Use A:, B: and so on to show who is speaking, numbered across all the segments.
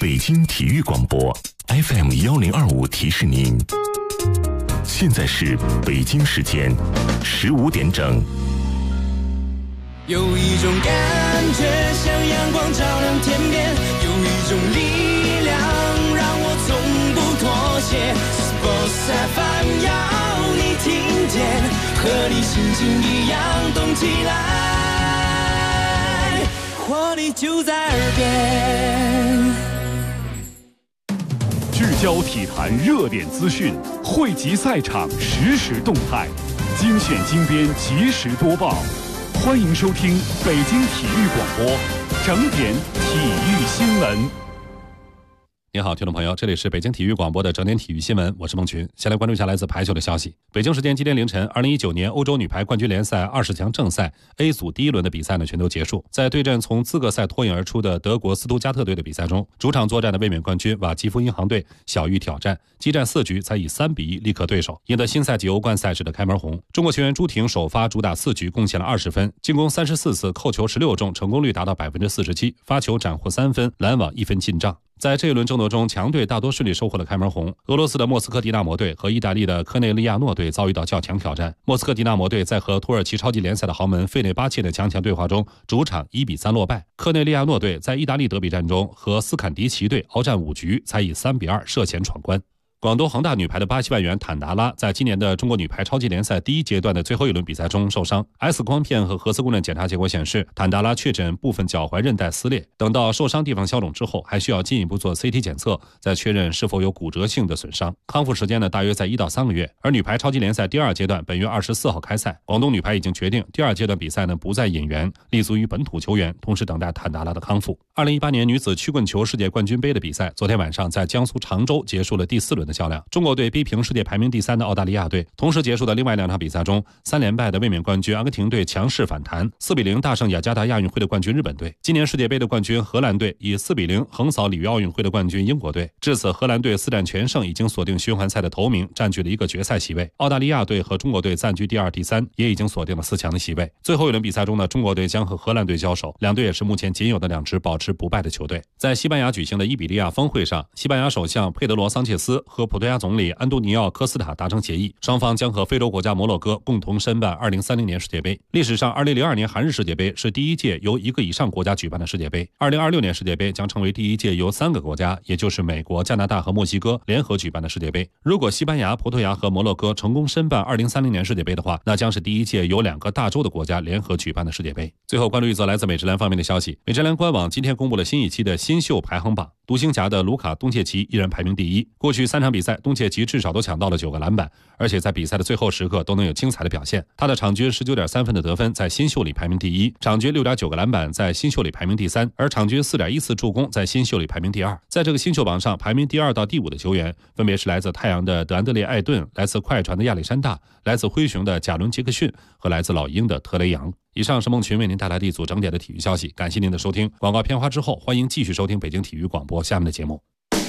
A: 北京体育广播 FM1025提示您，现在是北京时间15点整。
B: 有一种感觉像阳光照亮天边，有一种力量让我从不妥协。Sports FM 要你听见，和你心情一样动起来，活力就在耳边。
C: 聚焦体坛热点资讯，汇集赛场实时动态，精选精编及时播报。欢迎收听北京体育广播整点体育新闻。
D: 你好，听众朋友，这里是北京体育广播的整点体育新闻，我是孟群。先来关注一下来自排球的消息。北京时间今天凌晨，2019年欧洲女排冠军联赛20强正赛 A 组第一轮的比赛全都结束。在对阵从资格赛脱颖而出的德国斯图加特队的比赛中，主场作战的卫冕冠军瓦基弗银行队小玉挑战，激战4局才以3-1力克对手，赢得新赛季欧冠赛事的开门红。中国球员朱婷首发主打4局贡献了20分，进攻34次，扣球16中，成功率达到47%，发球斩获3分，拦网1分进账。在这一轮争夺中，强队大多顺利收获了开门红。俄罗斯的莫斯科迪纳摩队和意大利的科内利亚诺队遭遇到较强挑战。莫斯科迪纳摩队在和土耳其超级联赛的豪门费内巴切的强强对话中，主场1-3落败。科内利亚诺队在意大利德比战中和斯坎迪奇队鏖战5局，才以3-2涉险闯关。广东恒大女排的巴西外援坦达拉在今年的中国女排超级联赛第一阶段的最后一轮比赛中受伤， X 光片和核磁共振检查结果显示，坦达拉确诊部分脚踝韧带撕裂，等到受伤地方消肿之后，还需要进一步做 CT 检测，再确认是否有骨折性的损伤。康复时间大约在1到3个月。而女排超级联赛第2阶段本月24号开赛，广东女排已经决定第2阶段比赛不再引援，立足于本土球员，同时等待坦达拉的康复。2018年女子曲棍球世界冠军杯的比赛昨天晚上在江苏常州结束了第4轮的较量，中国队逼平世界排名第3的澳大利亚队。同时结束的另外2场比赛中，3连败的卫冕冠军阿根廷队强势反弹，4-0大胜雅加达亚运会的冠军日本队。今年世界杯的冠军荷兰队以4-0横扫里约奥运会的冠军英国队。至此，荷兰队4战全胜，已经锁定循环赛的头名，占据了1个决赛席位。澳大利亚队和中国队暂居第2、第3，也已经锁定了4强的席位。最后一轮比赛中中国队将和荷兰队交手，两队也是目前仅有的2支保持不败的球队。在西班牙举行的伊比利亚峰会上，西班牙首相佩德罗·桑切斯和葡萄牙总理安东尼奥·科斯塔达成协议，双方将和非洲国家摩洛哥共同申办2030年世界杯。历史上2002年韩日世界杯是第一届由1个以上国家举办的世界杯，2026年世界杯将成为第一届由3个国家，也就是美国、加拿大和墨西哥联合举办的世界杯。如果西班牙、葡萄牙和摩洛哥成功申办2030年世界杯的话，那将是第一届由2个大洲的国家联合举办的世界杯。最后关注一则来自美职篮方面的消息，美职篮官网今天公布了新一期的新秀排行榜，独行侠的卢卡·东契奇依然排名第1。过去3场比赛，东契奇至少都抢到了9个篮板，而且在比赛的最后时刻都能有精彩的表现。他的场均19.3分的得分在新秀里排名第1，场均6.9个篮板在新秀里排名第3，而场均4.1次助攻在新秀里排名第2。在这个新秀榜上，排名第2到第5的球员分别是来自太阳的德安德烈·艾顿，来自快船的亚历山大，来自灰熊的贾伦·杰克逊和来自老鹰的特雷杨。以上是孟群为您带来的一组整点的体育消息，感谢您的收听。广告片花之后，欢迎继续收听北京体育广播下面的节目。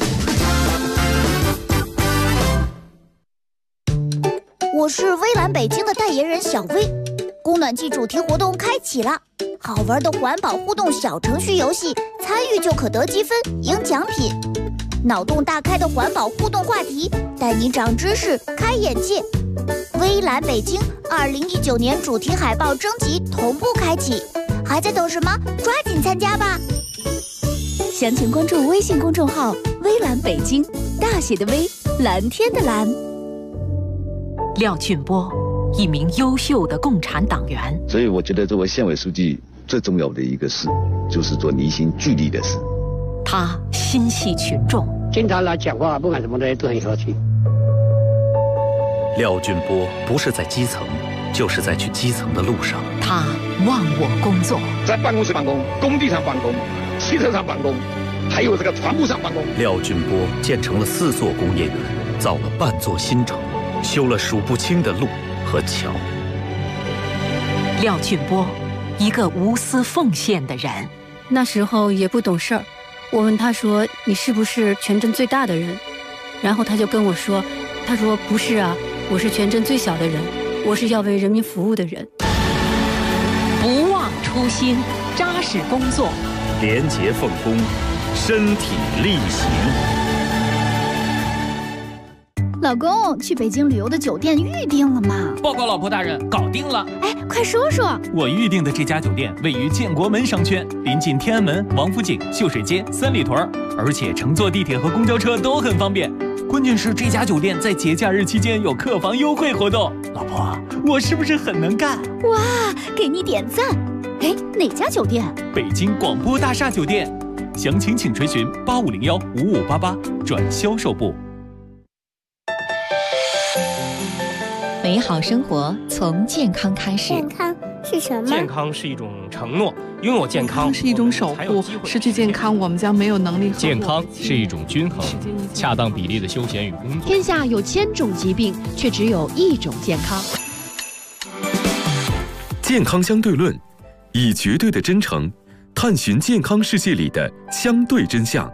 E: 我是微蓝北京的代言人小薇，供暖季主题活动开启了，好玩的环保互动小程序游戏，参与就可得积分赢奖品。脑洞大开的环保互动话题，带你长知识开眼界。微蓝北京2019年主题海报征集同步开启，还在等什么？抓紧参加吧！详情关注微信公众号微蓝北京，大写的微，蓝天的蓝。
F: 廖俊波，一名优秀的共产党员。
G: 所以我觉得作为县委书记最重要的一个事，就是做凝心聚力的事。
F: 他心系群众，
H: 经常来讲话，不管什么东西都很客气。
I: 廖俊波不是在基层，就是在去基层的路上。
F: 他忘我工作，
H: 在办公室办公，工地上办公，汽车上办公，还有这个船坞上办公。
I: 廖俊波建成了4座工业园，造了半座新城，修了数不清的路和桥。
F: 廖俊波，一个无私奉献的人。
J: 那时候也不懂事儿，我问他说：“你是不是全镇最大的人？”然后他就跟我说：“他说不是啊，我是全镇最小的人，我是要为人民服务的人。”
F: 不忘初心，扎实工作，
I: 廉洁奉公， 身体力行。
E: 老公，去北京旅游的酒店预定了吗？
K: 报告老婆大人，搞定了。
E: 哎，快说说。
K: 我预定的这家酒店位于建国门商圈，临近天安门、王府井、秀水街、三里屯，而且乘坐地铁和公交车都很方便。关键是这家酒店在节假日期间有客房优惠活动。老婆，我是不是很能干？
E: 哇，给你点赞。哎，哪家酒店？
K: 北京广播大厦酒店。详情请垂询8501-5588转销售部。
L: 美好生活从健康开始。
M: 健康是什么？
N: 健康是一种承诺，拥有健康
O: 是一种守护，失去健康我们将没有能力。
N: 健康是一种均衡，恰当比例的休闲与工作。
P: 天下有1000种疾病，却只有1种健康。
A: 健康相对论，以绝对的真诚探寻健康世界里的相对真相。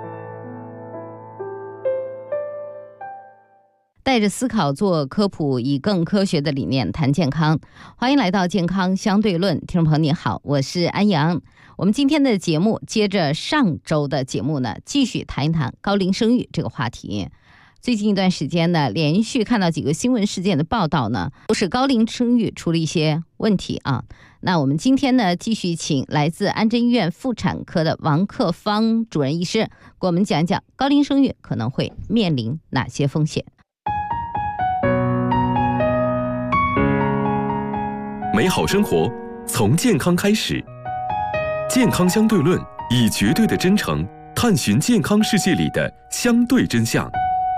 Q: 带着思考做科普，以更科学的理念谈健康。欢迎来到健康相对论，听众朋友你好，我是安阳。我们今天的节目接着上周的节目呢，继续谈一谈高龄生育这个话题。最近一段时间呢，连续看到几个新闻事件的报道呢，都是高龄生育出了一些问题啊。那我们今天呢，继续请来自安贞医院妇产科的王克芳主任医师，给我们讲一讲高龄生育可能会面临哪些风险。
A: 美好生活从健康开始，健康相对论，以绝对的真诚探寻健康世界里的相对真相。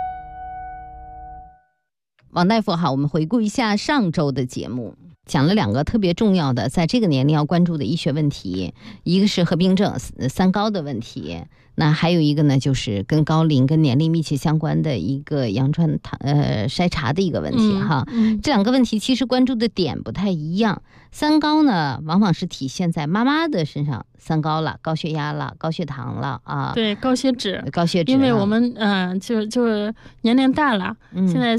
Q: 王大夫好，我们回顾一下上周的节目，讲了2个特别重要的在这个年龄要关注的医学问题，一个是合并症3高的问题，那还有一个呢，就是跟高龄跟年龄密切相关的一个羊传筛查的一个问题哈。这2个问题其实关注的点不太一样。3高呢，往往是体现在妈妈的身上，3高了，高血压了，高血糖了啊，
R: 对，高血脂，
Q: 因
R: 为我们就是年龄大了，现在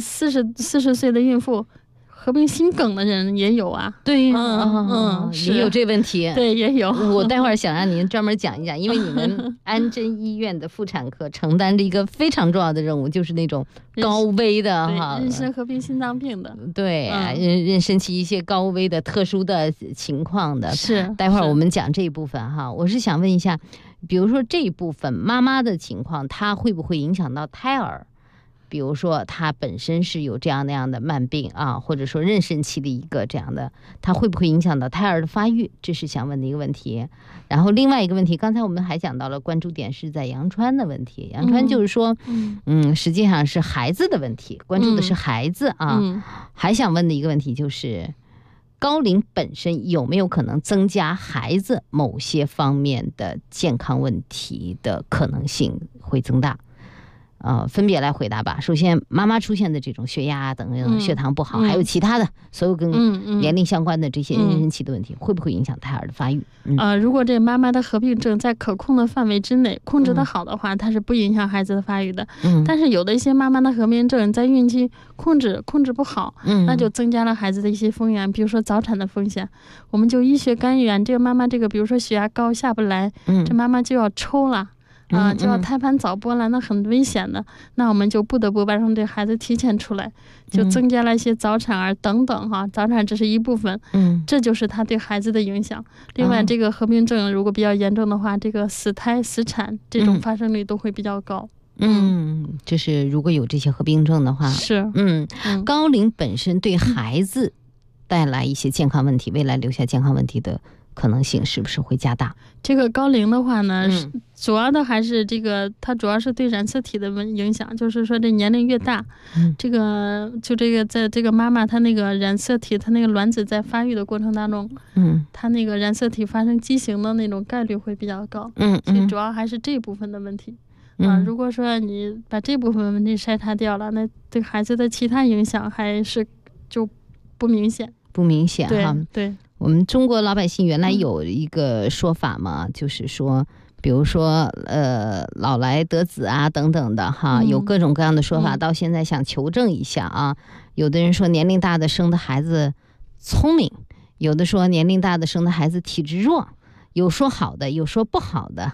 R: 40岁的孕妇。合并心梗的人也有啊，
Q: 对，也有这问题，
R: 对，也有。
Q: 我待会儿想让您专门讲一讲，因为你们安贞医院的妇产科承担着一个非常重要的任务，就是那种高危的哈，
R: 妊娠合并心脏病的，
Q: 对，妊娠期一些高危的特殊的情况的，
R: 是。
Q: 待会儿我们讲这一部分哈，我是想问一下，比如说这一部分妈妈的情况，它会不会影响到胎儿？比如说他本身是有这样那样的慢病啊，或者说妊娠期的一个这样的，他会不会影响到胎儿的发育？这是想问的一个问题。然后另外一个问题，刚才我们还讲到了关注点是在羊穿的问题，羊穿就是说实际上是孩子的问题，关注的是孩子啊。还想问的一个问题就是高龄本身有没有可能增加孩子某些方面的健康问题的可能性会增大？分别来回答吧。首先，妈妈出现的这种血压等等血糖不好，还有其他的所有跟年龄相关的这些妊娠期的问题，会不会影响胎儿的发育？
R: 如果这妈妈的合并症在可控的范围之内，控制得好的话，它是不影响孩子的发育的。但是有的一些妈妈的合并症在孕期控制不好，那就增加了孩子的一些风险，比如说早产的风险。我们就医学干预，这个妈妈比如说血压高下不来，这妈妈就要抽了。就要胎盘早剥了，那很危险的。那我们就不得不让这孩子提前出来，就增加了一些早产儿等等哈。早产只是一部分，这就是他对孩子的影响。另外，这个合并症如果比较严重的话，这个死胎、死产这种发生率都会比较高。
Q: 就是如果有这些合并症的话，
R: 是
Q: 高龄本身对孩子带来一些健康问题，未来留下健康问题的可能性是不是会加大？
R: 这个高龄的话呢，主要的还是它主要是对染色体的影响，就是说这年龄越大，这个在这个妈妈她那个染色体，她那个卵子在发育的过程当中，她那个染色体发生畸形的那种概率会比较高。所以主要还是这部分的问题。如果说你把这部分问题筛查掉了，那对孩子的其他影响还是就不明显
Q: 哈。
R: 对。
Q: 我们中国老百姓原来有一个说法嘛，就是说，比如说老来得子啊等等的哈，有各种各样的说法。到现在想求证一下啊，有的人说年龄大的生的孩子聪明，有的说年龄大的生的孩子体质弱，有说好的，有说不好的。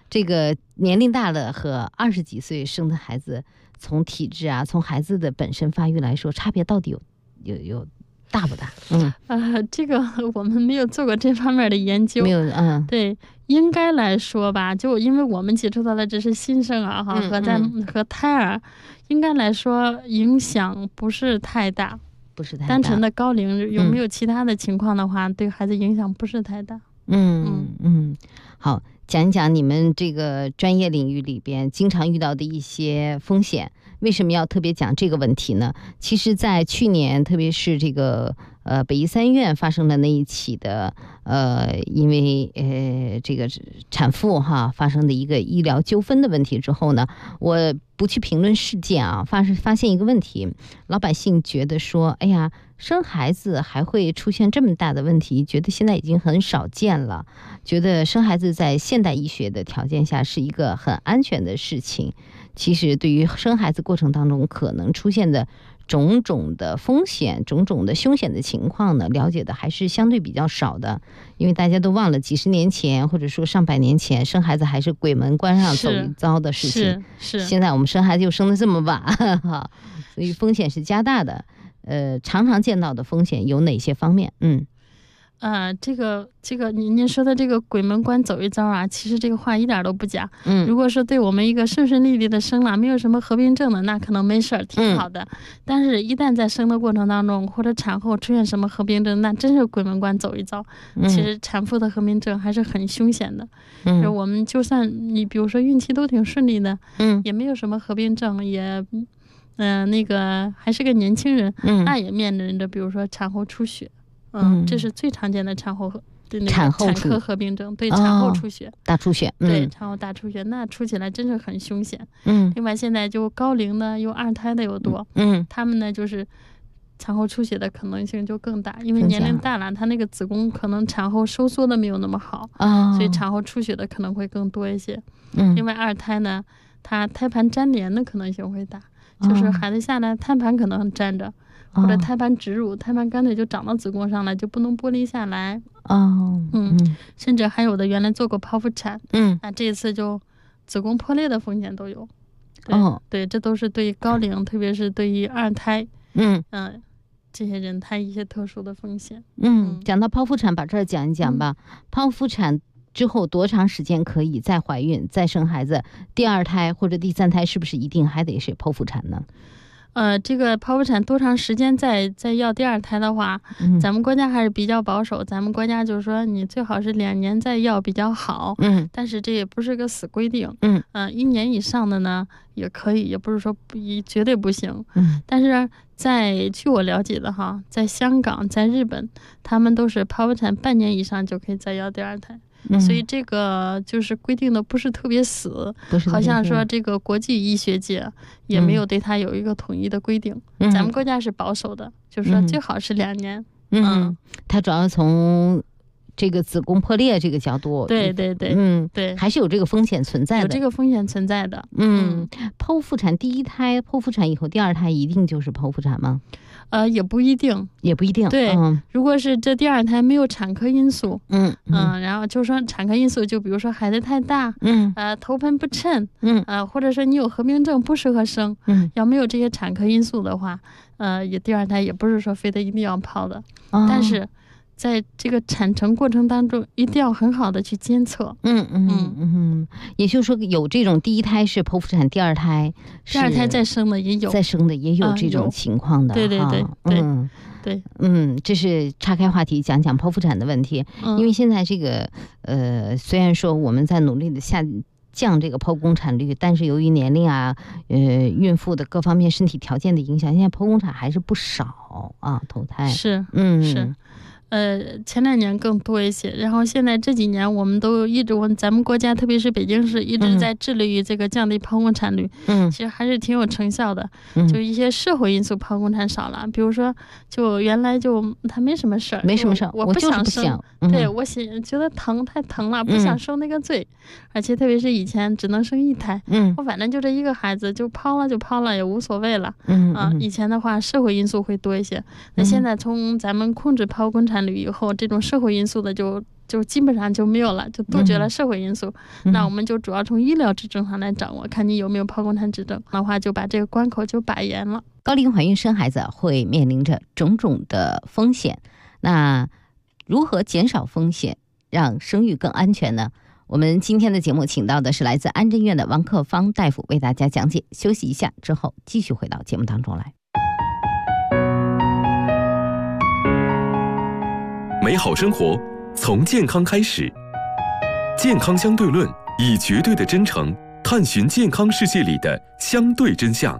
Q: 这个年龄大了和20几岁生的孩子，从体质啊，从孩子的本身发育来说，差别到底有大不大？
R: 这个我们没有做过这方面的研究，
Q: 没有，
R: 对，应该来说吧，就因为我们接触到的只是新生儿哈，和胎儿，应该来说影响不是太大，
Q: 不是太大。
R: 单纯的高龄有没有其他的情况的话，对孩子影响不是太大。
Q: 好，讲一讲你们这个专业领域里边经常遇到的一些风险。为什么要特别讲这个问题呢？其实在去年，特别是这个北医3院发生的那一起的因为这个产妇发生的一个医疗纠纷的问题之后呢，我不去评论事件啊，发现一个问题，老百姓觉得说，哎呀，生孩子还会出现这么大的问题，觉得现在已经很少见了，觉得生孩子在现代医学的条件下是一个很安全的事情。其实对于生孩子过程当中可能出现的种种的风险、种种的凶险的情况呢，了解的还是相对比较少的。因为大家都忘了几十年前或者说上百年前，生孩子还是鬼门关上走一遭的事情。
R: 是
Q: 现在我们生孩子又生得这么晚哈，所以风险是加大的。常常见到的风险有哪些方面？
R: 这个您说的这个鬼门关走一遭啊，其实这个话一点都不假。如果是对我们一个顺顺利利的生了，没有什么合并症的，那可能没事儿，挺好的。但是一旦在生的过程当中或者产后出现什么合并症，那真是鬼门关走一遭。其实产妇的合并症还是很凶险的。我们就算你比如说孕期都挺顺利的，也没有什么合并症，也那个还是个年轻人，那也面临着比如说产后出血。这是最常见的产后产科合并症，对，产后出血，
Q: 大出血，
R: 对，产后大出血，那出起来真是很凶险。另外现在就高龄的有2胎的有多，他们呢就是产后出血的可能性就更大，因为年龄大了，他那个子宫可能产后收缩的没有那么好，所以产后出血的可能会更多一些。另外2胎呢，它胎盘粘连的可能性会大，就是孩子下来胎盘可能粘着。或者胎盘植入，胎盘干脆就长到子宫上了，就不能剥离下来。甚至还有的原来做过剖腹产，那这一次就子宫破裂的风险都有。对，这都是对于高龄，特别是对于2胎，这些人他一些特殊的风险。
Q: 讲到剖腹产，把这儿讲一讲吧。剖腹产之后多长时间可以再怀孕、再生孩子？第2胎或者第3胎是不是一定还得是剖腹产呢？
R: 这个剖腹产多长时间再要第2胎的话，咱们国家还是比较保守。咱们国家就是说，你最好是2年再要比较好。但是这也不是个死规定。1年以上的呢也可以，也不是说绝对不行。但是据我了解的哈，在香港、在日本，他们都是剖腹产半年以上就可以再要第2胎。所以这个就是规定的不是特别死，好像说这个国际医学界也没有对它有一个统一的规定。咱们国家是保守的，就是说最好是2年。
Q: 它主要从这个子宫破裂这个角度，
R: 对，对，
Q: 还是有这个风险存在的，
R: 有这个风险存在的。
Q: 剖腹产第1胎剖腹产以后，第2胎一定就是剖腹产吗？
R: 也不一定，对，如果是这第2胎没有产科因素，然后就说产科因素，就比如说孩子太大，头盆不称，或者说你有合并症不适合生，要没有这些产科因素的话，也第2胎也不是说非得一定要剖的，但是在这个产程过程当中，一定要很好的去监测。
Q: 也就是说，有这种第1胎是剖腹产，第2胎
R: 再生的也有，
Q: 这种情况的。
R: 对，
Q: 这是岔开话题讲讲剖腹产的问题。因为现在这个虽然说我们在努力的降这个剖宫产率，但是由于年龄啊，孕妇的各方面身体条件的影响，现在剖宫产还是不少啊，头胎
R: 是。前2年更多一些，然后现在这几年我们都一直咱们国家特别是北京市一直在致力于这个降低剖宫产率，其实还是挺有成效的。就一些社会因素剖宫产少了，比如说就原来就他没什么事儿，我不想生，对，我觉得太疼了，不想受那个罪，而且特别是以前只能生1胎，我反正就这一个孩子就剖了也无所谓了。以前的话社会因素会多一些，那现在从咱们控制剖宫产率以后，这种社会因素的就就基本上就没有了，就杜绝了社会因素。那我们就主要从医疗指征上来掌握，看你有没有剖宫产指征的话，就把这个关口就把严了。
Q: 高龄怀孕生孩子会面临着种种的风险，那如何减少风险，让生育更安全呢？我们今天的节目请到的是来自安贞医院的王克芳大夫为大家讲解。休息一下之后，继续回到节目当中来。
A: 美好生活从健康开始，健康相对论以绝对的真诚探寻健康世界里的相对真相。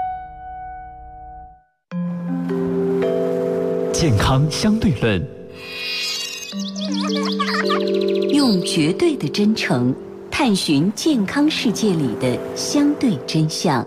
M: 健康相对论，
S: 用绝对的真诚探寻健康世界里的相对真相。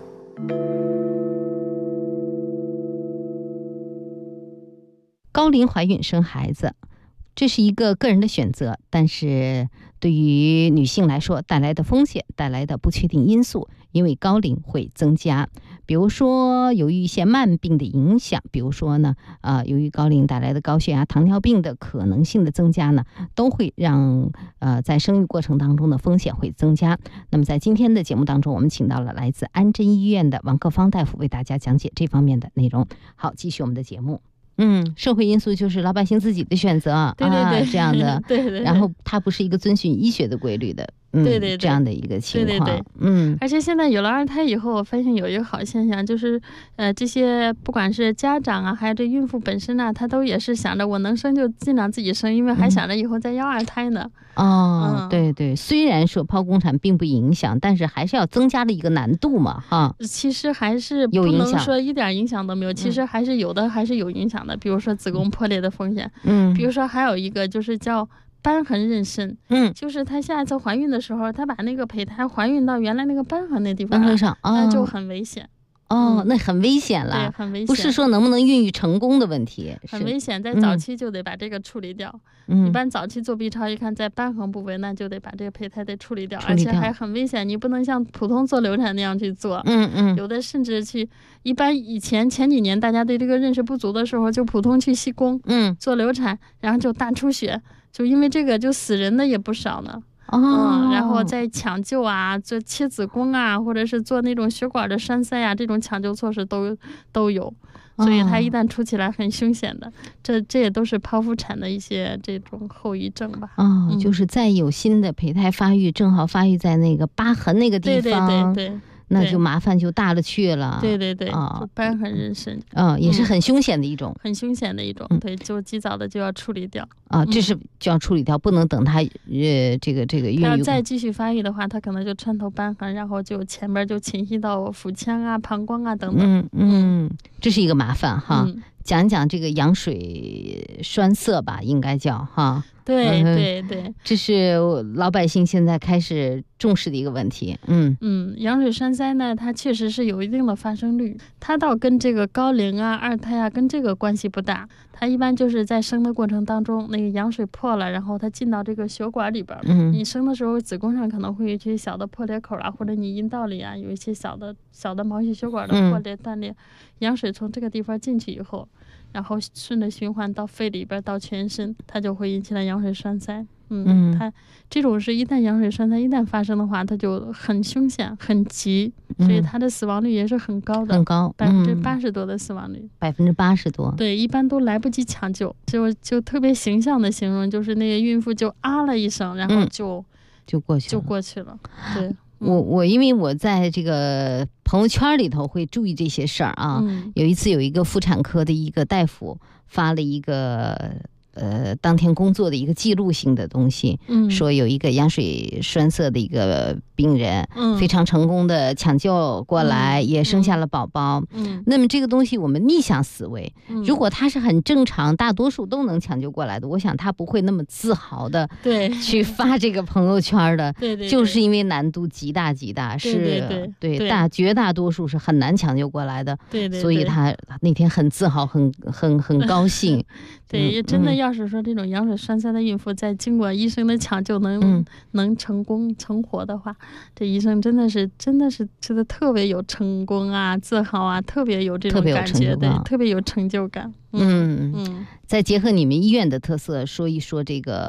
Q: 高龄怀孕生孩子，这是一个个人的选择，但是对于女性来说带来的风险，带来的不确定因素，因为高龄会增加。比如说由于一些慢病的影响，比如说呢由于高龄带来的高血压、糖尿病的可能性的增加呢，都会让在生育过程当中的风险会增加。那么在今天的节目当中，我们请到了来自安贞医院的王克芳大夫为大家讲解这方面的内容。好，继续我们的节目。社会因素就是老百姓自己的选择，
R: 对对对，
Q: 这样的，
R: 对对对，
Q: 然后它不是一个遵循医学的规律的，
R: 对对，
Q: 这样的一个情况，
R: 对对对，而且现在有了二胎以后，我发现有一个好现象，就是这些不管是家长啊，还有这孕妇本身啊，她都也是想着我能生就尽量自己生，因为还想着以后再要二胎呢。
Q: 对对，虽然说剖宫产并不影响，但是还是要增加了一个难度嘛，哈。
R: 其实还是不能说一点影响都没有，其实还是有的，还是有影响的。比如说子宫破裂的风险，比如说还有一个就是叫瘢痕妊娠，就是她下一次怀孕的时候，她把那个胚胎怀孕到原来那个瘢痕那地方上，那就很危险。
Q: 那很危险了，
R: 对，很危险，
Q: 不是说能不能孕育成功的问题，
R: 很危险，在早期就得把这个处理掉。一般早期做 B 超一看在瘢痕部位，那就得把这个胚胎得处理掉，而且还很危险，你不能像普通做流产那样去做。有的甚至去，一般前几年大家对这个认识不足的时候，就普通去西宫，做流产，然后就大出血，就因为这个就死人的也不少呢。然后在抢救啊，做切子宫啊，或者是做那种血管的栓塞啊，这种抢救措施都有，所以它一旦出起来很凶险的，这也都是剖腹产的一些这种后遗症吧。
Q: 就是在有新的胚胎发育，正好发育在那个疤痕那个地方，
R: 对。
Q: 那就麻烦就大了去了。
R: 对对对，就瘢痕妊娠，
Q: 也是很凶险的一种，
R: 很凶险的一种。对，就及早的就要处理掉。
Q: 这是就要处理掉，不能等它这个孕育。
R: 要再继续发育的话，它可能就穿透瘢痕，然后就前边就侵袭到腹腔啊、膀胱啊等等。
Q: 这是一个麻烦哈。讲一讲这个羊水栓塞吧，应该叫哈。
R: 对对对，
Q: 这是老百姓现在开始重视的一个问题。
R: 羊水栓塞呢，它确实是有一定的发生率，它倒跟这个高龄啊、二胎啊跟这个关系不大。它一般就是在生的过程当中，那个羊水破了，然后它进到这个血管里边。你生的时候，子宫上可能会有一些小的破裂口啊，或者你阴道里啊有一些小的毛细血管的破裂断裂，羊水从这个地方进去以后，然后顺着循环到肺里边到全身，它就会引起了羊水栓塞。它这种是一旦羊水栓塞一旦发生的话，它就很凶险、很急，所以它的死亡率也是很高的，
Q: 很高
R: ，80%多的死亡率
Q: ，80%多。
R: 对，一般都来不及抢救，就特别形象的形容，就是那个孕妇就啊了一声，然后就过去了。对。
Q: 我因为我在这个朋友圈里头会注意这些事儿啊。有一次有一个妇产科的一个大夫发了一个当天工作的一个记录性的东西，说有一个羊水栓塞的一个病人，非常成功的抢救过来，也生下了宝宝。那么这个东西我们逆向思维，如果他是很正常，大多数都能抢救过来的，我想他不会那么自豪的去发这个朋友圈的。
R: 对，
Q: 就是因为难度极大，是绝大多数是很难抢救过来的。
R: 对，
Q: 所以他那天很自豪，很高兴。
R: 对，真的要是说这种羊水栓塞的孕妇在经过医生的抢救能成功成活的话，这医生真的是觉得特别有成功啊、自豪啊，特别有这种感觉，对，特别有成就感。
Q: 再结合你们医院的特色，说一说这个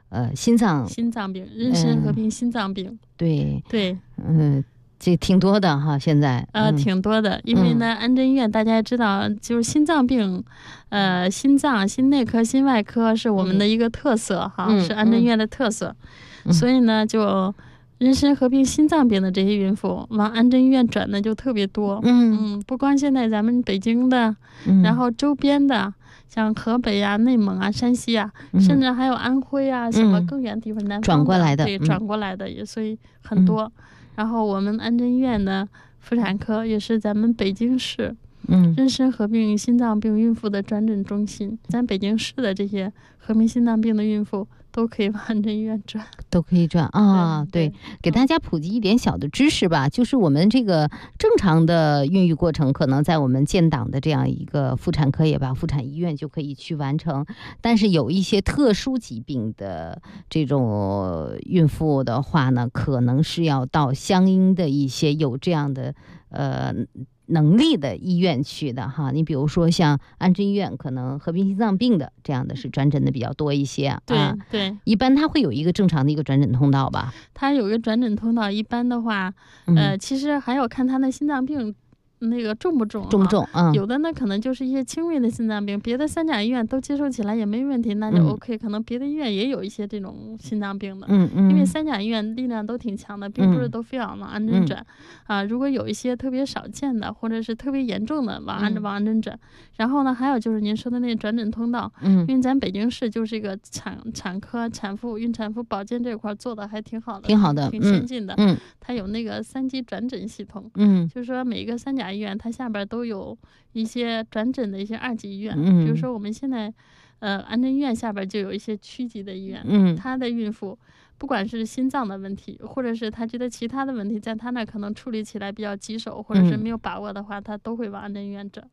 Q: 心脏
R: 病，妊娠合并心脏病。
Q: 对，这挺多的哈，现在
R: 挺多的，因为呢，安贞医院大家也知道，就是心脏病，心脏、心内科、心外科是我们的一个特色哈，是安贞医院的特色，所以呢，就妊娠合并心脏病的这些孕妇往安贞医院转的就特别多。不光现在咱们北京的，然后周边的，像河北啊、内蒙啊、山西啊，甚至还有安徽啊，什么更远地方南方
Q: 转过来的，
R: 对，转过来的也所以很多。然后我们安贞医院的妇产科也是咱们北京市妊娠合并心脏病孕妇的转诊中心。咱北京市的这些合并心脏病的孕妇都可以往安贞医院转，
Q: 都可以转啊。对，给大家普及一点小的知识吧，就是我们这个正常的孕育过程，可能在我们建档的这样一个妇产科也罢，妇产医院就可以去完成。但是有一些特殊疾病的这种孕妇的话呢，可能是要到相应的一些有这样的能力的医院去的哈。你比如说像安贞医院，可能合并心脏病的这样的是转诊的比较多一些啊。
R: 对，
Q: 一般它会有一个正常的一个转诊通道吧？
R: 它有一个转诊通道，一般的话，其实还要看他的心脏病那个重不重，有的呢可能就是一些轻微的心脏病，别的三甲医院都接受起来也没问题，那就 OK。可能别的医院也有一些这种心脏病的，因为三甲医院力量都挺强的，并不是都非要往安贞转啊。如果有一些特别少见的，或者是特别严重的，往安贞转。然后呢，还有就是您说的那转诊通道，因为咱北京市就是一个产科、产妇、孕产妇保健这块做的还挺好的，挺先进的。它有那个3级转诊系统，就是说每一个三甲医院它下边都有一些转诊的一些2级医院，比如说我们现在安贞医院下边就有一些区级的医院，它的孕妇不管是心脏的问题，或者是他觉得其他的问题在他那可能处理起来比较棘手，或者是没有把握的话，他都会往安贞医院转。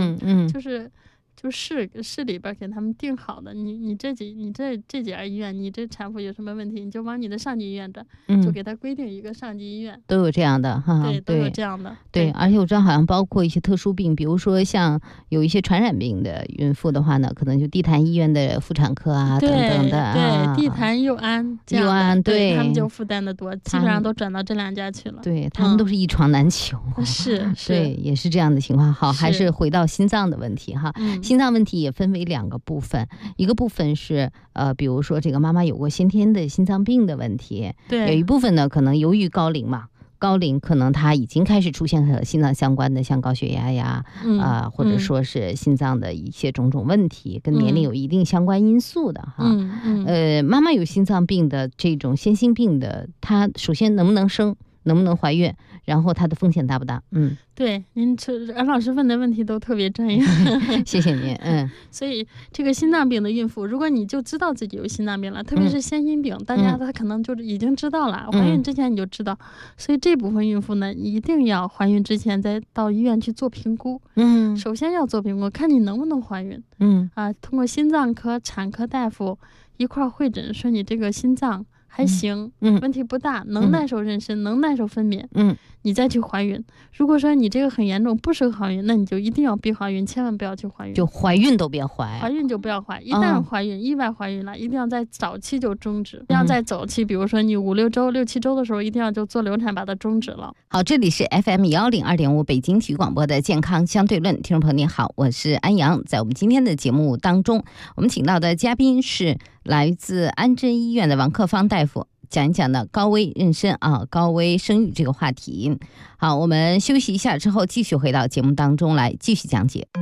R: 就是市里边给他们定好的，你这家医院，你这产妇有什么问题，你就往你的上级医院转，就给他规定一个上级医院，
Q: 都有这样的哈。
R: 对，都有这样的。
Q: 对，而且我知道好像包括一些特殊病，比如说像有一些传染病的孕妇的话呢，可能就地坛医院的妇产科啊等等的。
R: 对，地坛、佑安，对，他们就负担的多，基本上都转到这2家去了。
Q: 对，他们都是一床难求。
R: 是，
Q: 对，也是这样的情况。好，还是回到心脏的问题哈。心脏问题也分为2个部分，一个部分是比如说这个妈妈有过先天的心脏病的问题，
R: 对，
Q: 有一部分呢可能由于高龄可能她已经开始出现和心脏相关的，像高血压呀，或者说是心脏的一些种种问题，跟年龄有一定相关因素的哈。妈妈有心脏病的这种先心病的，她首先能不能生，能不能怀孕，然后它的风险大不大？
R: 对，您安老师问的问题都特别专业，
Q: 谢谢您。
R: 所以这个心脏病的孕妇，如果你就知道自己有心脏病了，特别是先心病，大家他可能就已经知道了，怀孕之前你就知道，所以这部分孕妇呢，一定要怀孕之前再到医院去做评估。首先要做评估，看你能不能怀孕。通过心脏科、产科大夫一块会诊，说你这个心脏还行，问题不大，能耐受妊娠，能耐受分娩，你再去怀孕。如果说你这个很严重，不适合怀孕，那你就一定要避怀孕，千万不要去怀孕，
Q: 就怀孕都别怀，
R: 怀孕就不要怀。一旦怀孕，意外怀孕了，一定要在早期就终止，要在早期，比如说你5、6周、6、7周的时候，一定要就做流产把它终止了。
Q: 好，这里是 FM 102.5北京体育广播的健康相对论，听众朋友您好，我是安阳。在我们今天的节目当中，我们请到的嘉宾是来自安贞医院的王克芳大夫，讲一讲呢高危妊娠高危生育这个话题。好，我们休息一下之后，继续回到节目当中来继续讲解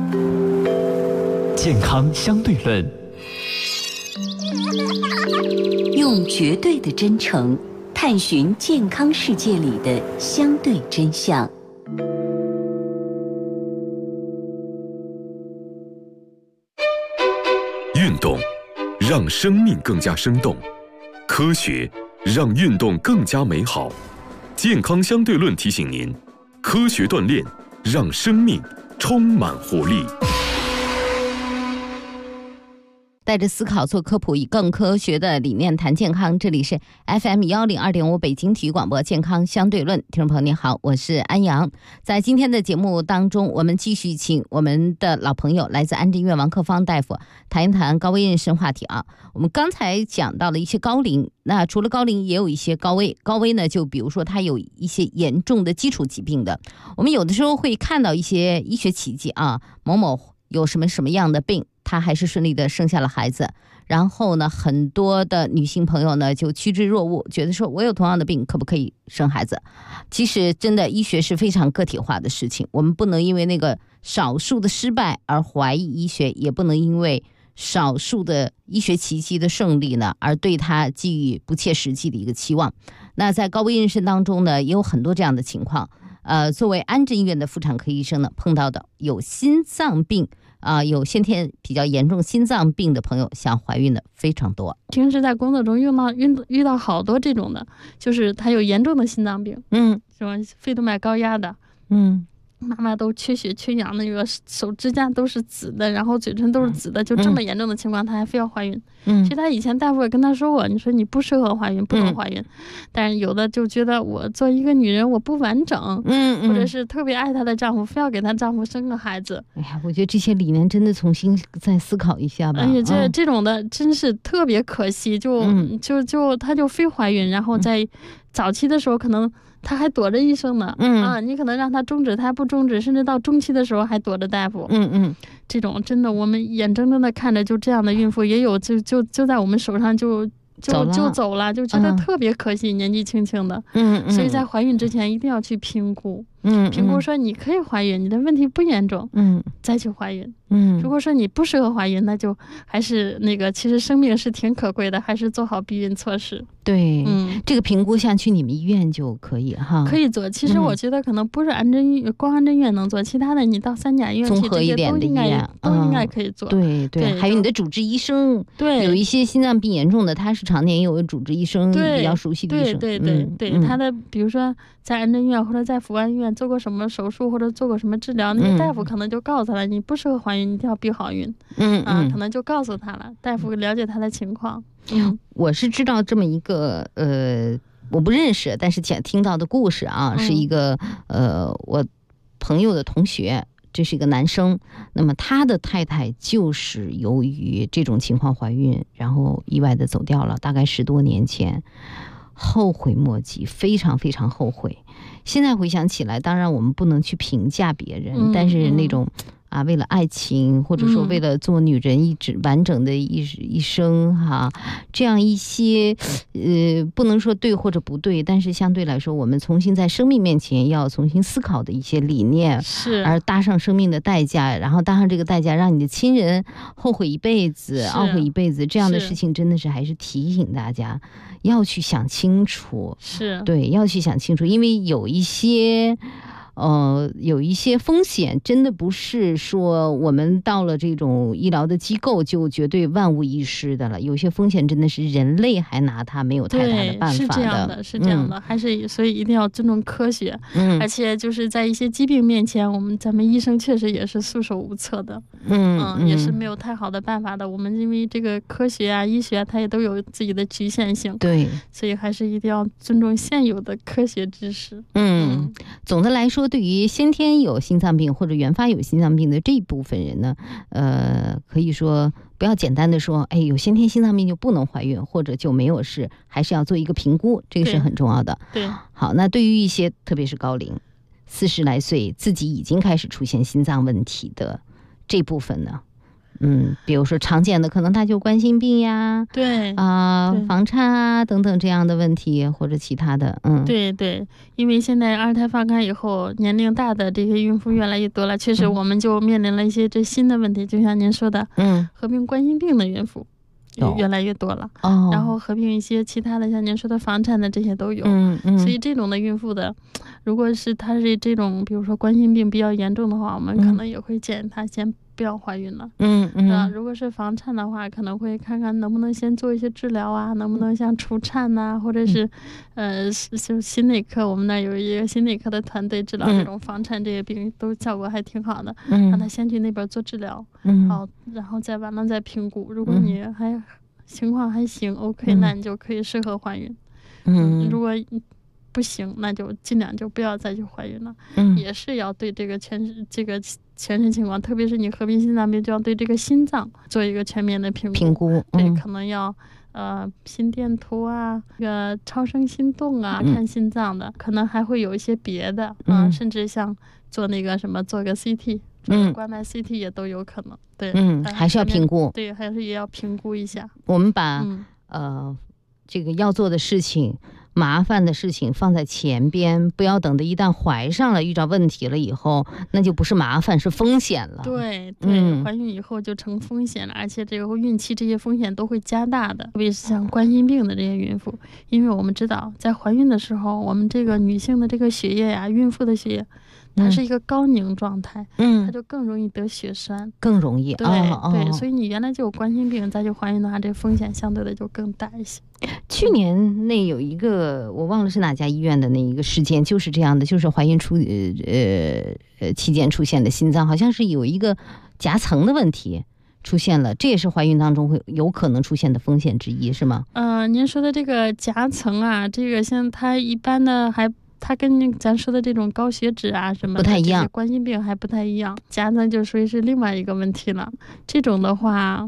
M: 健康相对论，
S: 用绝对的真诚探寻健康世界里的相对真相。
A: 运动让生命更加生动，科学让运动更加美好。健康相对论提醒您，科学锻炼让生命充满活力。
Q: 带着思考做科普，以更科学的理念谈健康。这里是 FM102.5 北京体育广播健康相对论。听众朋友你好，我是安阳。在今天的节目当中，我们继续请我们的老朋友来自安贞医院王克芳大夫谈一谈高危妊娠话题啊。我们刚才讲到了一些高龄，那除了高龄也有一些高危。高危呢，就比如说他有一些严重的基础疾病的，我们有的时候会看到一些医学奇迹啊，某某有什么样的病，他还是顺利的生下了孩子。然后呢，很多的女性朋友呢就趋之若鹜，觉得说我有同样的病，可不可以生孩子？其实真的医学是非常个体化的事情，我们不能因为那个少数的失败而怀疑医学，也不能因为少数的医学奇迹的胜利呢而对它寄予不切实际的一个期望。那在高危妊娠当中呢，也有很多这样的情况。作为安贞医院的妇产科医生呢，碰到的有心脏病有先天比较严重心脏病的朋友想怀孕的非常多。
R: 平时在工作中遇到好多这种的，就是他有严重的心脏病，什么肺动脉高压的，妈妈都缺血缺氧，那个手指甲都是紫的，然后嘴唇都是紫的，就这么严重的情况，她还非要怀孕。其实她以前大夫也跟她说过，你说你不适合怀孕，不能怀孕。但是有的就觉得我做一个女人我不完整，或者是特别爱她的丈夫，非要给她丈夫生个孩子。
Q: 哎呀，我觉得这些理念真的重新再思考一下吧。
R: 哎呀，这种的真是特别可惜，她就非怀孕，然后在早期的时候可能他还躲着医生呢，你可能让他终止，他不终止，甚至到中期的时候还躲着大夫，这种真的我们眼睁睁的看着就这样的孕妇也有，就在我们手上就走了，就觉得特别可惜，年纪轻轻的，所以在怀孕之前一定要去评估，评估说你可以怀孕，你的问题不严重，再去怀孕。如果说你不适合怀孕，那就还是那个，其实生命是挺可贵的，还是做好避孕措施。
Q: 对，这个评估像去你们医院就可以哈，
R: 可以做。其实我觉得可能不是光安贞医院能做，其他的你到3甲医院
Q: 综合一点的医院
R: 都应该可以做。
Q: 对，还有你的主治医生，对，有一些心脏病严重的，他是常年有主治医生比较熟悉的医生。
R: 对，他的比如说在安贞医院或者在福安医院做过什么手术或者做过什么治疗，那个大夫可能就告诉他了，你不适合怀孕，你一定要避好孕。可能就告诉他了，大夫了解他的情况。
Q: 我是知道这么一个我不认识，但是听到的故事啊，是一个我朋友的同学，这是一个男生，那么他的太太就是由于这种情况怀孕，然后意外的走掉了，大概10多年前，后悔莫及，非常非常后悔。现在回想起来，当然我们不能去评价别人，但是那种为了爱情，或者说为了做女人完整的一生这样一些不能说对或者不对，但是相对来说我们重新在生命面前要重新思考的一些理念，是而搭上生命的代价，然后搭上这个代价让你的亲人后悔一辈子，懊悔一辈子，这样的事情真的是还是提醒大家要去想清楚，是对，要去想清楚，因为有一些风险真的不是说我们到了这种医疗的机构就绝对万无一失的了，有些风险真的是人类还拿它没有太大的办法的。
R: 是这样的，还是所以一定要尊重科学，而且就是在一些疾病面前，咱们医生确实也是束手无策的，也是没有太好的办法的。我们因为这个科学啊、医学啊，它也都有自己的局限性，对，所以还是一定要尊重现有的科学知识。
Q: 总的来说，对于先天有心脏病或者原发有心脏病的这一部分人呢，可以说不要简单的说，有先天心脏病就不能怀孕，或者就没有事，还是要做一个评估，这个是很重要的。对，好，那对于一些特别是高龄40来岁自己已经开始出现心脏问题的这部分呢，比如说常见的可能他就冠心病呀，对房颤啊等等这样的问题，或者其他的，
R: 对，因为现在二胎放开以后，年龄大的这些孕妇越来越多了，确实我们就面临了一些这新的问题，就像您说的，合并冠心病的孕妇越来越多了，然后合并一些其他的，像您说的房产的这些都有，所以这种的孕妇的，如果是她是这种比如说冠心病比较严重的话，我们可能也会建议她先不要怀孕了。如果是房产的话，可能会看看能不能先做一些治疗啊，能不能像除颤呐，或者是就心内科，我们那有一个心内科的团队治疗这种房产这些病都效果还挺好的。让他先去那边做治疗，好，然后再完了再评估。如果你还情况还行 ，OK， 那你就可以适合怀孕。如果不行，那就尽量就不要再去怀孕了。也是要对这个全身情况，特别是你合并心脏病，就要对这个心脏做一个全面的评估。对，可能要心电图啊，超声心动啊，看心脏的，可能还会有一些别的甚至像做那个什么，做个 CT。冠脉 CT 也都有可能。对，
Q: 还是要评估。
R: 对，还是也要评估一下。
Q: 我们把这个要做的事情、麻烦的事情放在前边，不要等到一旦怀上了，遇到问题了以后，那就不是麻烦，是风险了。
R: 对，怀孕以后就成风险了，而且这个孕期这些风险都会加大的，特别是像冠心病的这些孕妇，因为我们知道，在怀孕的时候，我们这个女性的这个血液呀，孕妇的血液。它是一个高凝状态，它就更容易得血栓，
Q: 更容易。
R: 对，所以你原来就有冠心病，再去怀孕的话，这风险相对的就更大一些。
Q: 去年那有一个我忘了是哪家医院的那一个事件，就是这样的，就是怀孕期间出现的心脏，好像是有一个夹层的问题出现了，这也是怀孕当中会有可能出现的风险之一，是吗？
R: 您说的这个夹层啊，这个像它一般的它跟咱说的这种高血脂啊什么的
Q: 不太一样，
R: 冠心病还不太一样，夹层就属于是另外一个问题了。这种的话，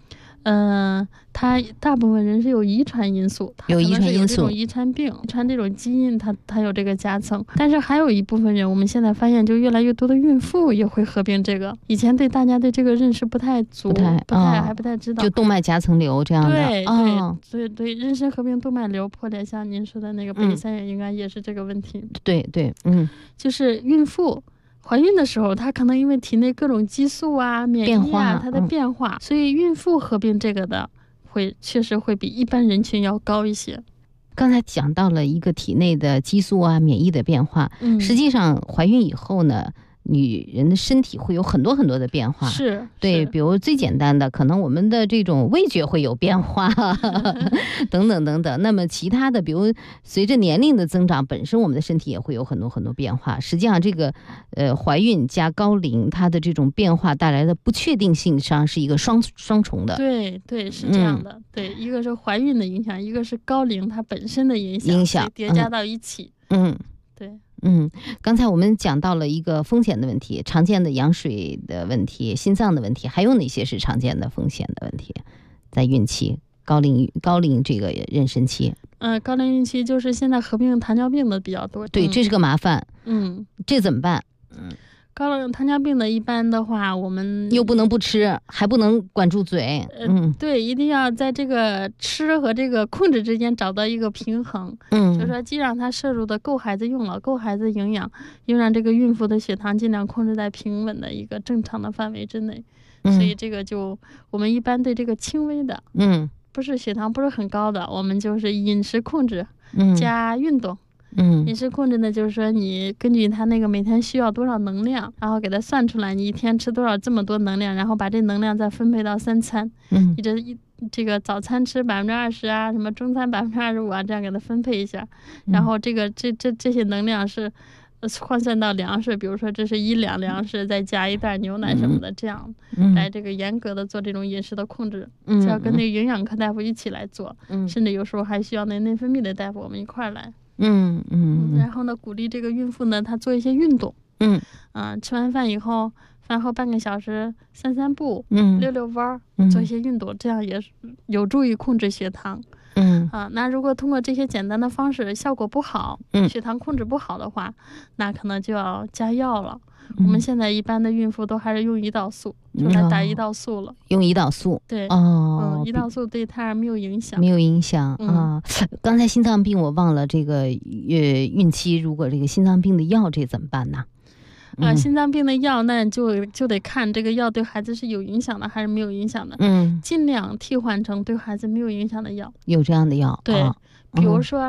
R: 它大部分人是有遗传因素，
Q: 有遗传因素，
R: 这种遗传病，遗传这种基因，它有这个夹层。但是还有一部分人，我们现在发现，就越来越多的孕妇也会合并这个。以前大家对这个认识不太足，还不太知道，
Q: 就动脉夹层瘤这样的。
R: 对，妊娠合并动脉瘤破裂，像您说的那个北医三院应该也是这个问题。
Q: 对，
R: 就是孕妇怀孕的时候，她可能因为体内各种激素啊、免疫啊，它的变化，所以孕妇合并这个的确实会比一般人群要高一些。
Q: 刚才讲到了一个体内的激素啊、免疫的变化，实际上怀孕以后呢，女人的身体会有很多很多的变化，对，比如最简单的，可能我们的这种味觉会有变化等等等等。那么其他的，比如随着年龄的增长，本身我们的身体也会有很多很多变化。实际上这个怀孕加高龄，它的这种变化带来的不确定性上是一个双重的。
R: 对，是这样的。对，一个是怀孕的影响，一个是高龄它本身的影响叠加到一起。对。
Q: 刚才我们讲到了一个风险的问题，常见的羊水的问题、心脏的问题，还有哪些是常见的风险的问题？在孕期、高龄这个妊娠期，
R: 高龄孕期就是现在合并糖尿病的比较多。
Q: 对，这是个麻烦。这怎么办？
R: 高龄糖尿病的一般的话，我们
Q: 又不能不吃，还不能管住嘴。
R: 对，一定要在这个吃和这个控制之间找到一个平衡。就是说既让它摄入的够孩子用了，够孩子营养，又让这个孕妇的血糖尽量控制在平稳的一个正常的范围之内。所以这个我们一般对这个轻微的，不是血糖不是很高的，我们就是饮食控制加运动。饮食控制呢，就是说你根据他那个每天需要多少能量，然后给他算出来你一天吃多少这么多能量，然后把这能量再分配到3餐。这个早餐吃20%啊，什么中餐25%啊，这样给他分配一下。然后这些能量是换算到粮食，比如说这是1两粮食，再加1袋牛奶什么的，这样来这个严格的做这种饮食的控制。就要跟那个营养科大夫一起来做，甚至有时候还需要那内分泌的大夫我们一块来。然后呢，鼓励这个孕妇呢，她做一些运动。吃完饭以后，饭后半个小时散步，溜溜弯，做一些运动，这样也有助于控制血糖。那如果通过这些简单的方式效果不好，血糖控制不好的话，那可能就要加药了。我们现在一般的孕妇都还是用胰岛素，就来打胰岛素了。
Q: 用胰岛素，
R: 对，胰岛素对胎儿没有影响，
Q: 刚才心脏病我忘了，这个孕期如果这个心脏病的药这怎么办呢？
R: 心脏病的药那就得看这个药对孩子是有影响的还是没有影响的。尽量替换成对孩子没有影响的药。
Q: 有这样的药？
R: 对，比如说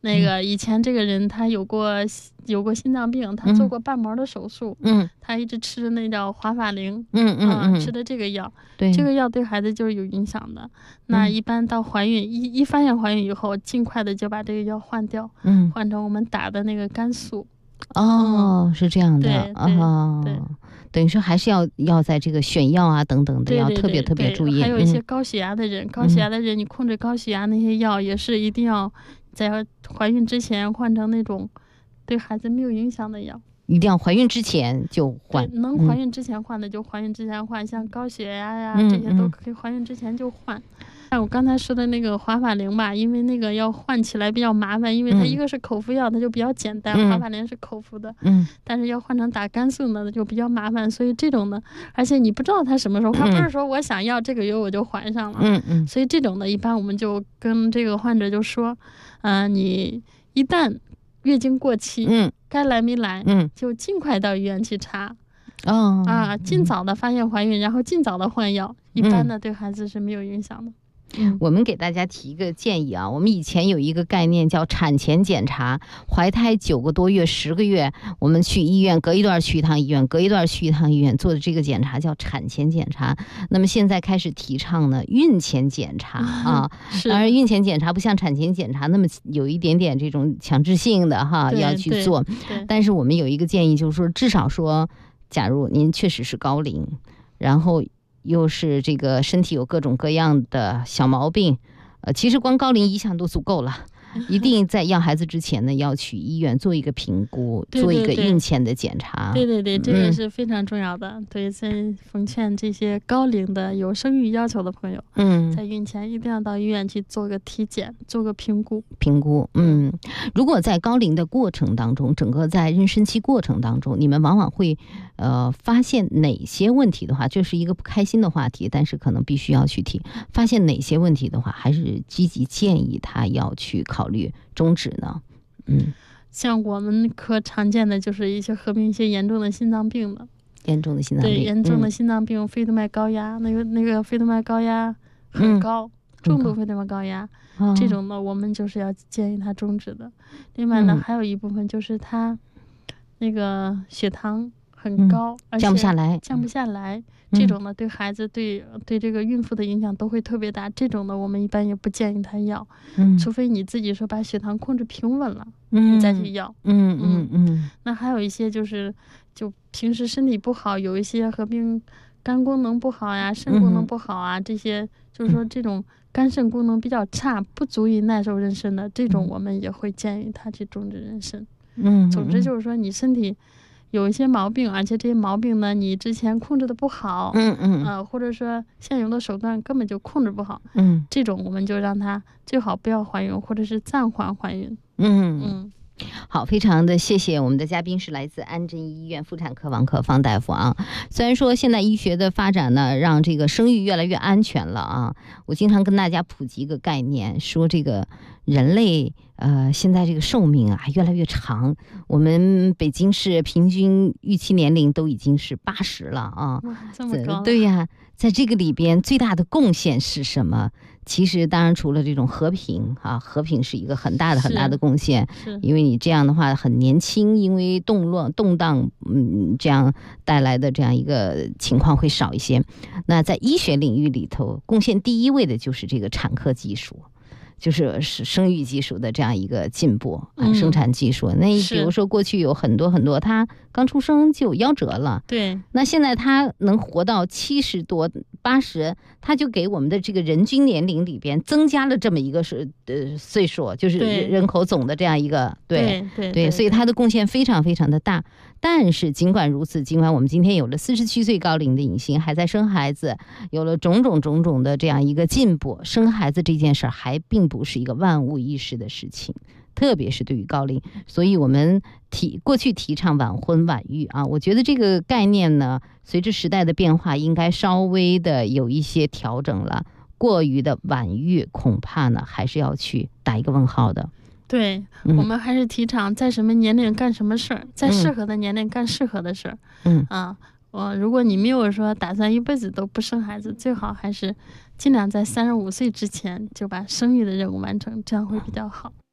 R: 那个以前这个人他有过心脏病，他做过瓣膜的手术，他一直吃的那叫华法灵，吃的这个药，对，这个药对孩子就是有影响的。那一般到怀孕一发现怀孕以后，尽快的就把这个药换掉，换成我们打的那个肝素。
Q: 是这样的，对。等于说还是要在这个选药啊等等的要特别注意。
R: 还有一些高血压的人，你控制高血压那些药也是一定要在怀孕之前换成那种对孩子没有影响的药。
Q: 一定要怀孕之前就换，
R: 能怀孕之前换的就怀孕之前换，像高血压呀这些都可以怀孕之前就换。像我刚才说的那个华法灵吧，因为那个要换起来比较麻烦，因为它一个是口服药，它就比较简单，华法灵是口服的，但是要换成打肝素呢就比较麻烦，所以这种的，而且你不知道它什么时候，它不是说我想要这个月我就怀上了，所以这种的一般我们就跟这个患者就说，你一旦月经过期，该来没来，就尽快到医院去查，尽早的发现怀孕，然后尽早的换药，一般的对孩子是没有影响的。
Q: 我们给大家提一个建议啊，我们以前有一个概念叫产前检查，怀胎9个多月、10个月，我们去医院隔一段去一趟医院，隔一段去一趟医院做的这个检查叫产前检查。那么现在开始提倡呢孕前检查啊，当然孕前检查不像产前检查那么有一点点这种强制性的要去做，但是我们有一个建议，就是说至少说，假如您确实是高龄，然后又是这个身体有各种各样的小毛病，其实光高龄一项都足够了。一定在要孩子之前呢，要去医院做一个评估，做一个孕前的检查。
R: 对，这个是非常重要的。对，所以奉劝这些高龄的有生育要求的朋友，在孕前一定要到医院去做个体检，做个评估。
Q: 如果在高龄的过程当中，整个在妊娠期过程当中，你们往往会发现哪些问题的话，这是一个不开心的话题，但是可能必须要去提。发现哪些问题的话，还是积极建议他要去考虑终止呢？
R: 像我们科常见的就是一些合并一些严重的心脏病的，
Q: 严重的心脏病，
R: 对，严重的心脏病，肺动脉高压，那个肺动脉高压很高，重度肺动脉高压，这种呢，我们就是要建议他终止的。另外呢，还有一部分就是他那个血糖很高，而且降不下来，这种呢对孩子对这个孕妇的影响都会特别大。这种呢我们一般也不建议他要，除非你自己说把血糖控制平稳了，你再去要。那还有一些就平时身体不好，有一些合并肝功能不好呀、肾功能不好啊，这些就是说这种肝肾功能比较差，不足以耐受妊娠的，这种我们也会建议他去终止妊娠。总之就是说你身体有一些毛病，而且这些毛病呢，你之前控制的不好，或者说现有的手段根本就控制不好，这种我们就让他最好不要怀孕，或者是暂缓怀孕。
Q: 好，非常的谢谢我们的嘉宾是来自安贞医院妇产科王可芳大夫啊。虽然说现在医学的发展呢，让这个生育越来越安全了啊，我经常跟大家普及一个概念，说这个人类现在这个寿命啊越来越长，我们北京市平均预期年龄都已经是80了啊。
R: 这么高？
Q: 对呀，在这个里边最大的贡献是什么？其实当然除了这种和平啊，和平是一个很大的贡献，因为你这样的话很年轻，因为动荡这样带来的这样一个情况会少一些。那在医学领域里头，贡献第一位的就是这个产科技术，就是生育技术的这样一个进步生产技术。那比如说过去有很多他刚出生就夭折了，
R: 对，
Q: 那现在他能活到70多80，他就给我们的这个人均年龄里边增加了这么一个岁数，就是人口总的这样一个对，所以他的贡献非常非常的大。但是尽管如此，尽管我们今天有了47岁高龄的隐形还在生孩子，有了种种的这样一个进步，生孩子这件事儿还并不是一个万无一失的事情，特别是对于高龄。所以我们过去提倡晚婚晚育啊，我觉得这个概念呢，随着时代的变化应该稍微的有一些调整了，过于的晚育恐怕呢还是要去打一个问号的。
R: 对，我们还是提倡在什么年龄干什么事儿，在适合的年龄干适合的事儿。如果你没有说打算一辈子都不生孩子，最好还是尽量在35岁之前就把生育的任务完成，这样会比较好。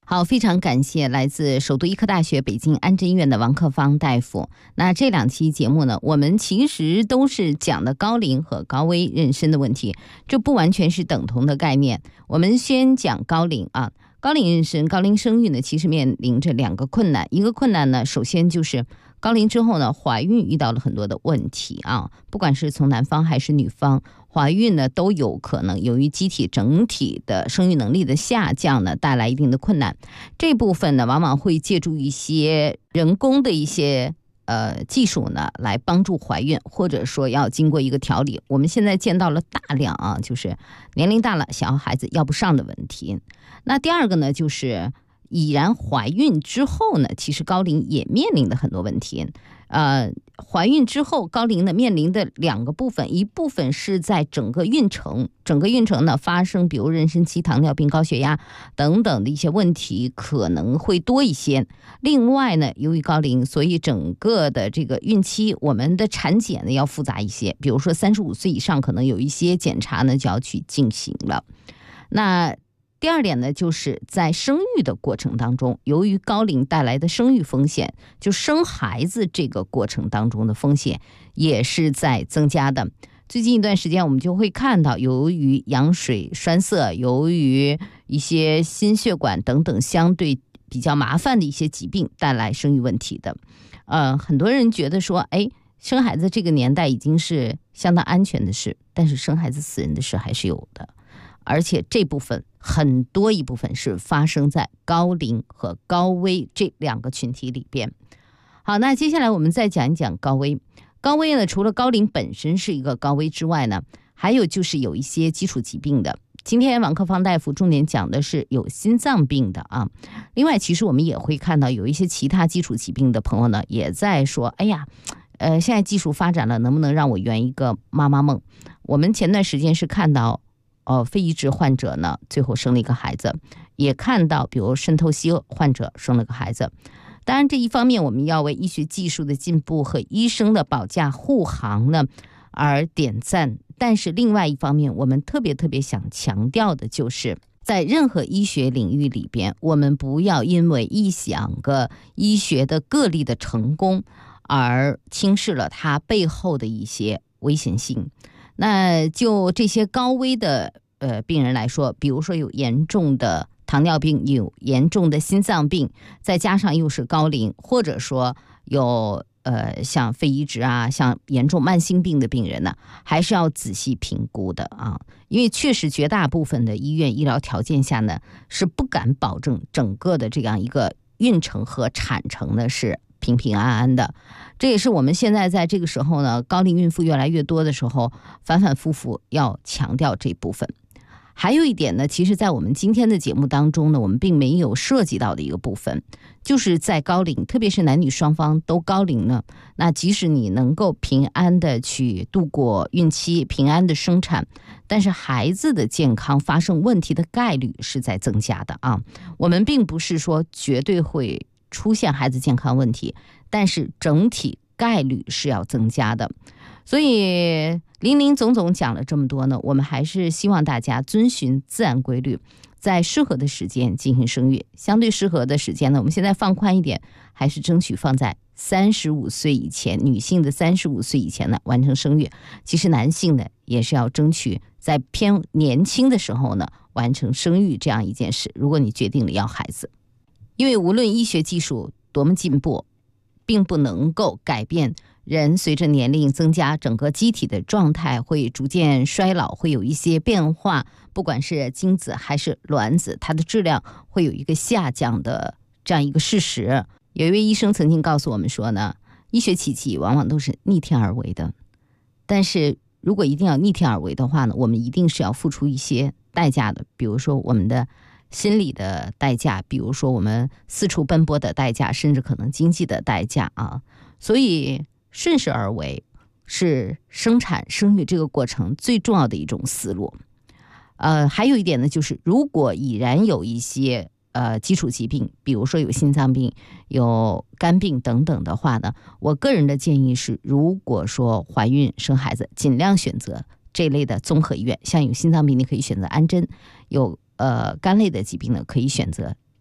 Q: 好，非常感谢来自首都医科大学北京安贞医院的王克芳大夫。那这2期节目呢，我们其实都是讲的高龄和高危妊娠的问题，这不完全是等同的概念。我们先讲高龄啊，高龄妊娠、高龄生育呢，其实面临着2个困难。一个困难呢，首先就是高龄之后呢，怀孕遇到了很多的问题啊，不管是从男方还是女方。怀孕呢都有可能由于机体整体的生育能力的下降呢，带来一定的困难。这部分呢，往往会借助一些人工的一些技术呢，来帮助怀孕，或者说要经过一个调理。我们现在见到了大量啊，就是年龄大了想要孩子要不上的问题。那第二个呢，就是已然怀孕之后呢，其实高龄也面临的很多问题。怀孕之后高龄呢面临的2个部分，一部分是在整个孕程呢发生比如妊娠期、糖尿病、高血压等等的一些问题可能会多一些。另外呢，由于高龄，所以整个的这个孕期我们的产检呢要复杂一些，比如说35岁以上可能有一些检查呢就要去进行了。那第二点呢，就是在生育的过程当中，由于高龄带来的生育风险，就生孩子这个过程当中的风险也是在增加的。最近一段时间我们就会看到，由于羊水栓塞，由于一些心血管等等相对比较麻烦的一些疾病带来生育问题的。很多人觉得说，生孩子这个年代已经是相当安全的事，但是生孩子死人的事还是有的。而且这部分很多一部分是发生在高龄和高危这2个群体里边。好，那接下来我们再讲一讲高危。高危呢，除了高龄本身是一个高危之外呢，还有就是有一些基础疾病的。今天王克芳大夫重点讲的是有心脏病的啊。另外，其实我们也会看到有一些其他基础疾病的朋友呢，也在说，现在技术发展了，能不能让我圆一个妈妈梦？我们前段时间是看到肺移植患者呢最后生了一个孩子，也看到比如肾透析患者生了个孩子。当然这一方面我们要为医学技术的进步和医生的保驾护航呢而点赞，但是另外一方面我们特别想强调的就是在任何医学领域里边，我们不要因为1个医学的个例的成功而轻视了它背后的一些危险性。那就这些高危的病人来说，比如说有严重的糖尿病，有严重的心脏病，再加上又是高龄，或者说有像肺移植啊，像严重慢性病的病人呢，还是要仔细评估的啊。因为确实绝大部分的医院医疗条件下呢，是不敢保证整个的这样一个孕程和产程呢是平平安安的。这也是我们现在在这个时候呢，高龄孕妇越来越多的时候，反反复复要强调这部分。还有一点呢，其实在我们今天的节目当中呢，我们并没有涉及到的一个部分，就是在高龄，特别是男女双方都高龄呢，那即使你能够平安的去度过孕期，平安的生产，但是孩子的健康发生问题的概率是在增加的啊。我们并不是说绝对会出现孩子健康问题，但是整体概率是要增加的。所以林林总总讲了这么多呢，我们还是希望大家遵循自然规律，在适合的时间进行生育。相对适合的时间呢，我们现在放宽一点，还是争取放在35岁以前，女性的35岁以前呢完成生育。其实男性呢也是要争取在偏年轻的时候呢完成生育这样一件事。如果你决定了要孩子，因为无论医学技术多么进步，并不能够改变人随着年龄增加，整个机体的状态会逐渐衰老，会有一些变化，不管是精子还是卵子，它的质量会有一个下降的这样一个事实。有一位医生曾经告诉我们说呢，医学奇迹往往都是逆天而为的，但是如果一定要逆天而为的话呢，我们一定是要付出一些代价的，比如说我们的心理的代价，比如说我们四处奔波的代价，甚至可能经济的代价啊。所以顺势而为是生产生育这个过程最重要的一种思路。还有一点呢，就是如果已然有一些基础疾病，比如说有心脏病、有肝病等等的话呢，我个人的建议是，如果说怀孕生孩子，尽量选择这类的综合医院。像有心脏病，你可以选择安贞；有肝类的疾病呢，可以选择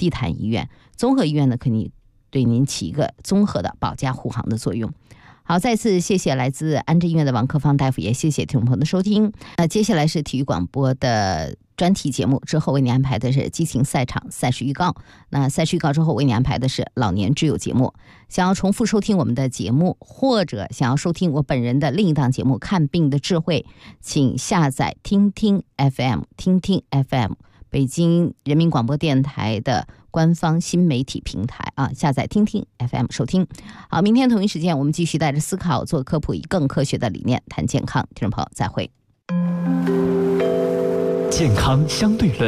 Q: 地毯医院。综合医院呢，可以对您起一个综合的保驾护航的作用。好，再次谢谢来自安贞医院的王克芳大夫，也谢谢听众朋友的收听。接下来是体育广播的专题节目，之后为您安排的是激情赛场赛事预告。那赛事预告之后为您安排的是老年之友节目。想要重复收听我们的节目，或者想要收听我本人的另一档节目《看病的智慧》，请下载听听 FM， 听听 FM， 北京人民广播电台的官方新媒体平台啊，下载听听 FM 收听。好，明天同一时间我们继续带着思考做科普，以更科学的理念谈健康。听众朋友再会。
M: 健康相对论。